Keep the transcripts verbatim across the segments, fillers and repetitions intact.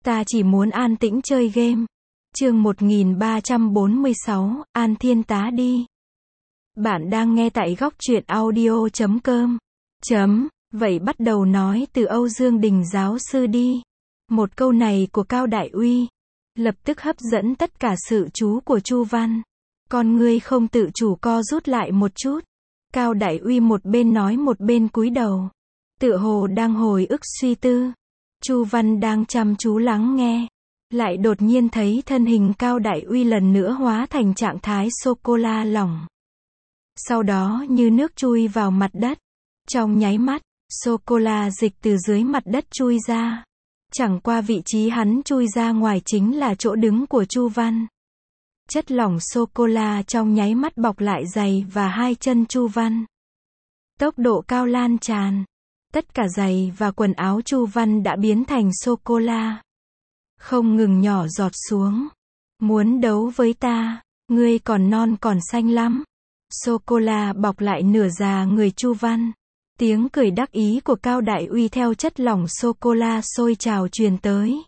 Ta chỉ muốn an tĩnh chơi game. Chương một nghìn ba trăm bốn mươi sáu, An Thiên Tá đi. Bạn đang nghe tại góc truyện audio chấm com. Chấm, vậy bắt đầu nói từ Âu Dương Đình giáo sư đi. Một câu này của Cao Đại Uy lập tức hấp dẫn tất cả sự chú của Chu Văn. Con ngươi không tự chủ co rút lại một chút. Cao Đại Uy một bên nói một bên cúi đầu, tựa hồ đang hồi ức suy tư. Chu Văn đang chăm chú lắng nghe, lại đột nhiên thấy thân hình Cao Đại Uy lần nữa hóa thành trạng thái sô-cô-la lỏng. Sau đó như nước chui vào mặt đất. Trong nháy mắt, sô-cô-la dịch từ dưới mặt đất chui ra. Chẳng qua vị trí hắn chui ra ngoài chính là chỗ đứng của Chu Văn. Chất lỏng sô-cô-la trong nháy mắt bọc lại giày và hai chân Chu Văn. Tốc độ cao lan tràn. Tất cả giày và quần áo Chu Văn đã biến thành sô-cô-la. Không ngừng nhỏ giọt xuống. Muốn đấu với ta, ngươi còn non còn xanh lắm. Sô-cô-la bọc lại nửa già người Chu Văn. Tiếng cười đắc ý của Cao Đại Uy theo chất lỏng sô-cô-la sôi trào truyền tới.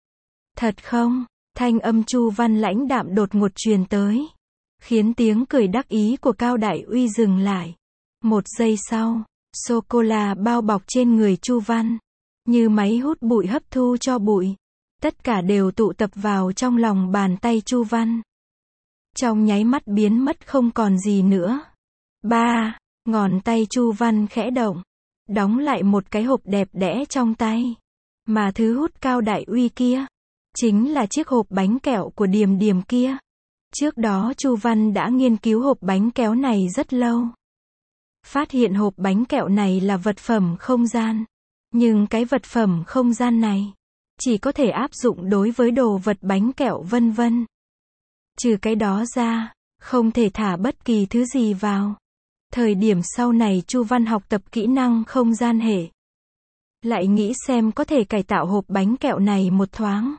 Thật không? Thanh âm Chu Văn lãnh đạm đột ngột truyền tới, khiến tiếng cười đắc ý của Cao Đại Uy dừng lại. Một giây sau, sô-cô-la bao bọc trên người Chu Văn, như máy hút bụi hấp thu cho bụi. Tất cả đều tụ tập vào trong lòng bàn tay Chu Văn. Trong nháy mắt biến mất không còn gì nữa. Ba, ngón tay Chu Văn khẽ động, đóng lại một cái hộp đẹp đẽ trong tay. Mà thứ hút Cao Đại Uy kia, chính là chiếc hộp bánh kẹo của Điềm Điềm kia. Trước đó Chu Văn đã nghiên cứu hộp bánh kéo này rất lâu. Phát hiện hộp bánh kẹo này là vật phẩm không gian. Nhưng cái vật phẩm không gian này chỉ có thể áp dụng đối với đồ vật bánh kẹo vân vân. Trừ cái đó ra, không thể thả bất kỳ thứ gì vào. Thời điểm sau này Chu Văn học tập kỹ năng không gian hệ, lại nghĩ xem có thể cải tạo hộp bánh kẹo này một thoáng.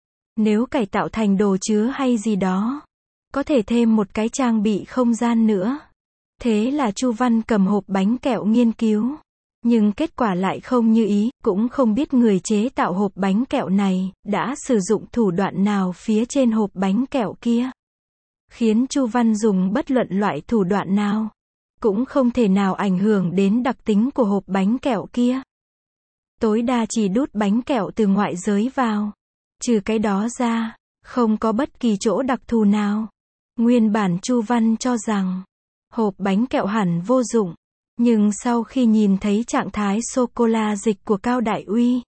Nếu cải tạo thành đồ chứa hay gì đó, có thể thêm một cái trang bị không gian nữa. Thế là Chu Văn cầm hộp bánh kẹo nghiên cứu. Nhưng kết quả lại không như ý, cũng không biết người chế tạo hộp bánh kẹo này đã sử dụng thủ đoạn nào phía trên hộp bánh kẹo kia. Khiến Chu Văn dùng bất luận loại thủ đoạn nào, cũng không thể nào ảnh hưởng đến đặc tính của hộp bánh kẹo kia. Tối đa chỉ đút bánh kẹo từ ngoại giới vào. Trừ cái đó ra, không có bất kỳ chỗ đặc thù nào. Nguyên bản Chu Văn cho rằng hộp bánh kẹo hẳn vô dụng. Nhưng sau khi nhìn thấy trạng thái sô-cô-la dịch của Cao Đại Uy,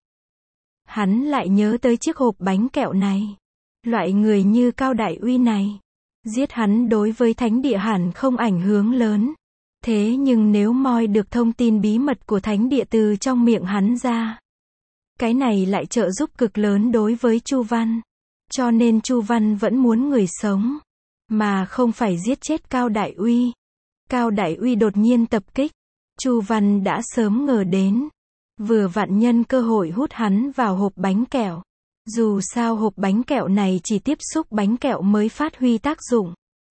hắn lại nhớ tới chiếc hộp bánh kẹo này. Loại người như Cao Đại Uy này, giết hắn đối với thánh địa hẳn không ảnh hưởng lớn. Thế nhưng nếu moi được thông tin bí mật của thánh địa từ trong miệng hắn ra, cái này lại trợ giúp cực lớn đối với Chu Văn. Cho nên Chu Văn vẫn muốn người sống, mà không phải giết chết Cao Đại Uy. Cao Đại Uy đột nhiên tập kích, Chu Văn đã sớm ngờ đến. Vừa vặn nhân cơ hội hút hắn vào hộp bánh kẹo. Dù sao hộp bánh kẹo này chỉ tiếp xúc bánh kẹo mới phát huy tác dụng,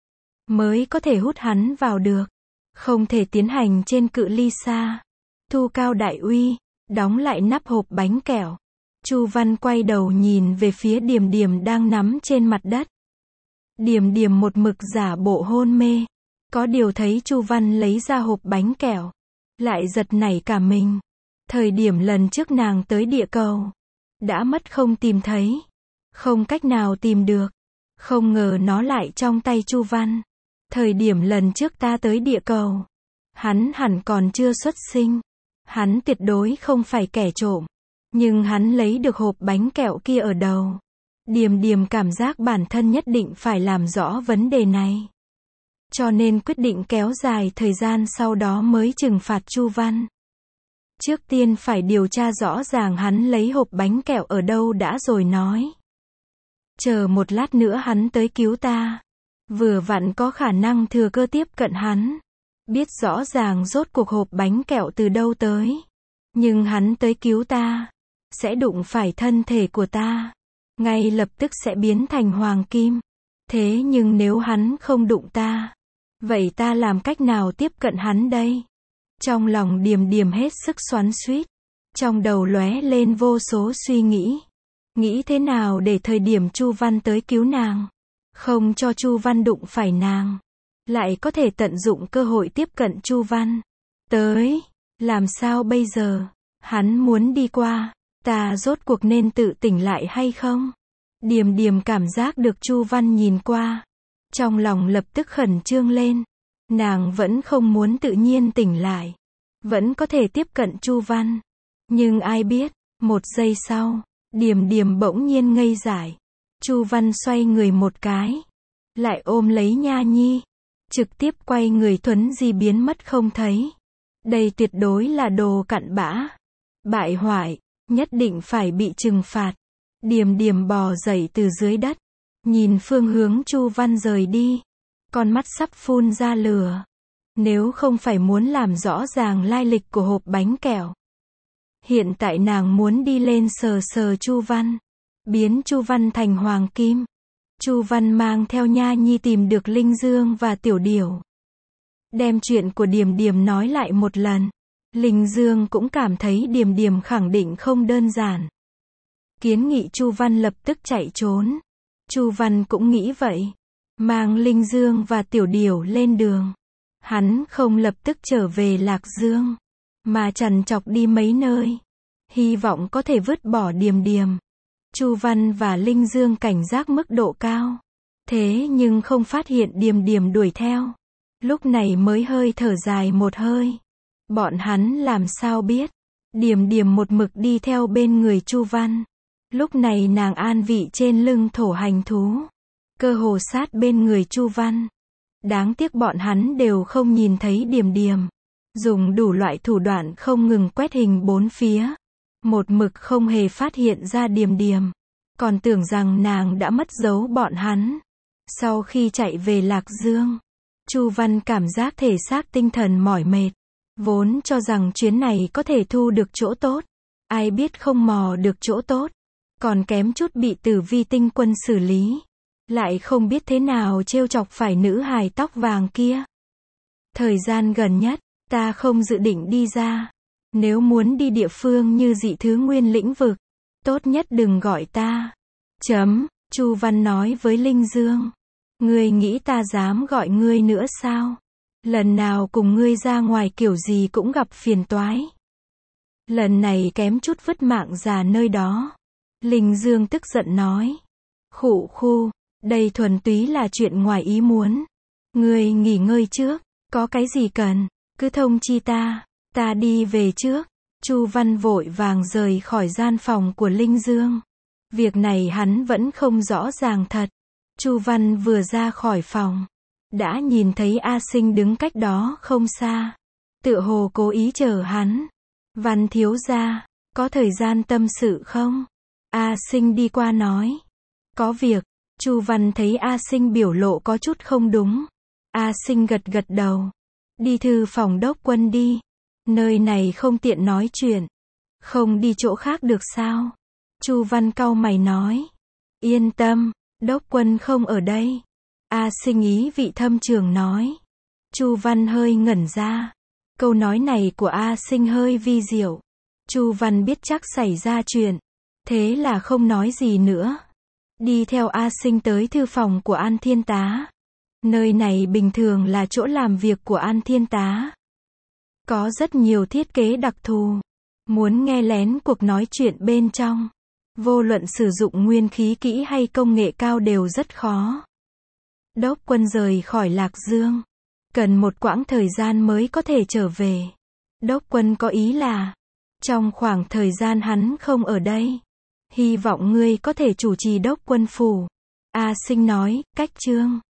mới có thể hút hắn vào được. Không thể tiến hành trên cự ly xa. Thu Cao Đại Uy, đóng lại nắp hộp bánh kẹo. Chu Văn quay đầu nhìn về phía Điềm Điềm đang nằm trên mặt đất. Điềm Điềm một mực giả bộ hôn mê. Có điều thấy Chu Văn lấy ra hộp bánh kẹo, lại giật nảy cả mình. Thời điểm lần trước nàng tới địa cầu, đã mất không tìm thấy. Không cách nào tìm được. Không ngờ nó lại trong tay Chu Văn. Thời điểm lần trước ta tới địa cầu, hắn hẳn còn chưa xuất sinh. Hắn tuyệt đối không phải kẻ trộm. Nhưng hắn lấy được hộp bánh kẹo kia ở đầu. Điềm Điềm cảm giác bản thân nhất định phải làm rõ vấn đề này. Cho nên quyết định kéo dài thời gian sau đó mới trừng phạt Chu Văn. Trước tiên phải điều tra rõ ràng hắn lấy hộp bánh kẹo ở đâu đã rồi nói. Chờ một lát nữa hắn tới cứu ta. Vừa vặn có khả năng thừa cơ tiếp cận hắn. Biết rõ ràng rốt cuộc hộp bánh kẹo từ đâu tới. Nhưng hắn tới cứu ta, sẽ đụng phải thân thể của ta. Ngay lập tức sẽ biến thành hoàng kim. Thế nhưng nếu hắn không đụng ta, vậy ta làm cách nào tiếp cận hắn đây? Trong lòng Điềm Điềm hết sức xoắn xuýt. Trong đầu lóe lên vô số suy nghĩ. nghĩ thế nào để thời điểm Chu Văn tới cứu nàng, không cho Chu Văn đụng phải nàng, lại có thể tận dụng cơ hội tiếp cận Chu Văn. Tới, làm sao bây giờ? Hắn muốn đi qua, ta rốt cuộc nên tự tỉnh lại hay không? Điềm Điềm cảm giác được Chu Văn nhìn qua, trong lòng lập tức khẩn trương lên. Nàng vẫn không muốn tự nhiên tỉnh lại, vẫn có thể tiếp cận Chu Văn. Nhưng ai biết, một giây sau, Điềm Điềm bỗng nhiên ngây dại. Chu Văn xoay người một cái, lại ôm lấy Nha Nhi, trực tiếp quay người thuấn di biến mất không thấy. Đây tuyệt đối là đồ cặn bã, bại hoại, nhất định phải bị trừng phạt. Điềm Điềm bò dậy từ dưới đất, nhìn phương hướng Chu Văn rời đi, con mắt sắp phun ra lửa. Nếu không phải muốn làm rõ ràng lai lịch của hộp bánh kẹo, hiện tại nàng muốn đi lên sờ sờ Chu Văn, biến Chu Văn thành hoàng kim. Chu Văn mang theo Nha Nhi tìm được Linh Dương và Tiểu Điểu, đem chuyện của Điềm Điềm nói lại một lần. Linh Dương cũng cảm thấy Điềm Điềm khẳng định không đơn giản, kiến nghị Chu Văn lập tức chạy trốn. Chu Văn cũng nghĩ vậy, mang Linh Dương và Tiểu Điểu lên đường. Hắn không lập tức trở về Lạc Dương, mà trằn trọc đi mấy nơi, hy vọng có thể vứt bỏ Điềm Điềm. Chu Văn và Linh Dương cảnh giác mức độ cao, thế nhưng không phát hiện Điềm Điềm đuổi theo. Lúc này mới hơi thở dài một hơi. Bọn hắn làm sao biết, Điềm Điềm một mực đi theo bên người Chu Văn. Lúc này nàng an vị trên lưng thổ hành thú, cơ hồ sát bên người Chu Văn. Đáng tiếc bọn hắn đều không nhìn thấy Điềm Điềm, dùng đủ loại thủ đoạn không ngừng quét hình bốn phía, một mực không hề phát hiện ra Điềm Điềm, còn tưởng rằng nàng đã mất dấu bọn hắn. Sau khi chạy về Lạc Dương, Chu Văn cảm giác thể xác tinh thần mỏi mệt, vốn cho rằng chuyến này có thể thu được chỗ tốt, ai biết không mò được chỗ tốt, còn kém chút bị Tử Vi Tinh Quân xử lý, lại không biết thế nào trêu chọc phải nữ hài tóc vàng kia. Thời gian gần nhất, ta không dự định đi ra. Nếu muốn đi địa phương như dị thứ nguyên lĩnh vực, tốt nhất đừng gọi ta. Chấm, Chu Văn nói với Linh Dương. Ngươi nghĩ ta dám gọi ngươi nữa sao? Lần nào cùng ngươi ra ngoài kiểu gì cũng gặp phiền toái. Lần này kém chút vứt mạng già nơi đó. Linh Dương tức giận nói. Khụ khu, đây thuần túy là chuyện ngoài ý muốn. Ngươi nghỉ ngơi trước, có cái gì cần, cứ thông chi ta, ta đi về trước. Chu Văn vội vàng rời khỏi gian phòng của Linh Dương. Việc này hắn vẫn không rõ ràng thật. Chu Văn vừa ra khỏi phòng, đã nhìn thấy A Sinh đứng cách đó không xa, tựa hồ cố ý chờ hắn. Văn thiếu gia, có thời gian tâm sự không? A Sinh đi qua nói. Có việc. Chu Văn thấy A Sinh biểu lộ có chút không đúng. A Sinh gật gật đầu. Đi thư phòng đốc quân đi. Nơi này không tiện nói chuyện. Không đi chỗ khác được sao? Chu Văn cau mày nói. Yên tâm, đốc quân không ở đây. A Sinh ý vị thâm trường nói. Chu Văn hơi ngẩn ra. Câu nói này của A Sinh hơi vi diệu. Chu Văn biết chắc xảy ra chuyện, thế là không nói gì nữa. Đi theo A Sinh tới thư phòng của An Thiên Tá. Nơi này bình thường là chỗ làm việc của An Thiên Tá. Có rất nhiều thiết kế đặc thù. Muốn nghe lén cuộc nói chuyện bên trong, vô luận sử dụng nguyên khí kỹ hay công nghệ cao đều rất khó. Đốc quân rời khỏi Lạc Dương, cần một quãng thời gian mới có thể trở về. Đốc quân có ý là, trong khoảng thời gian hắn không ở đây, hy vọng ngươi có thể chủ trì đốc quân phủ. A Sinh nói, cách chương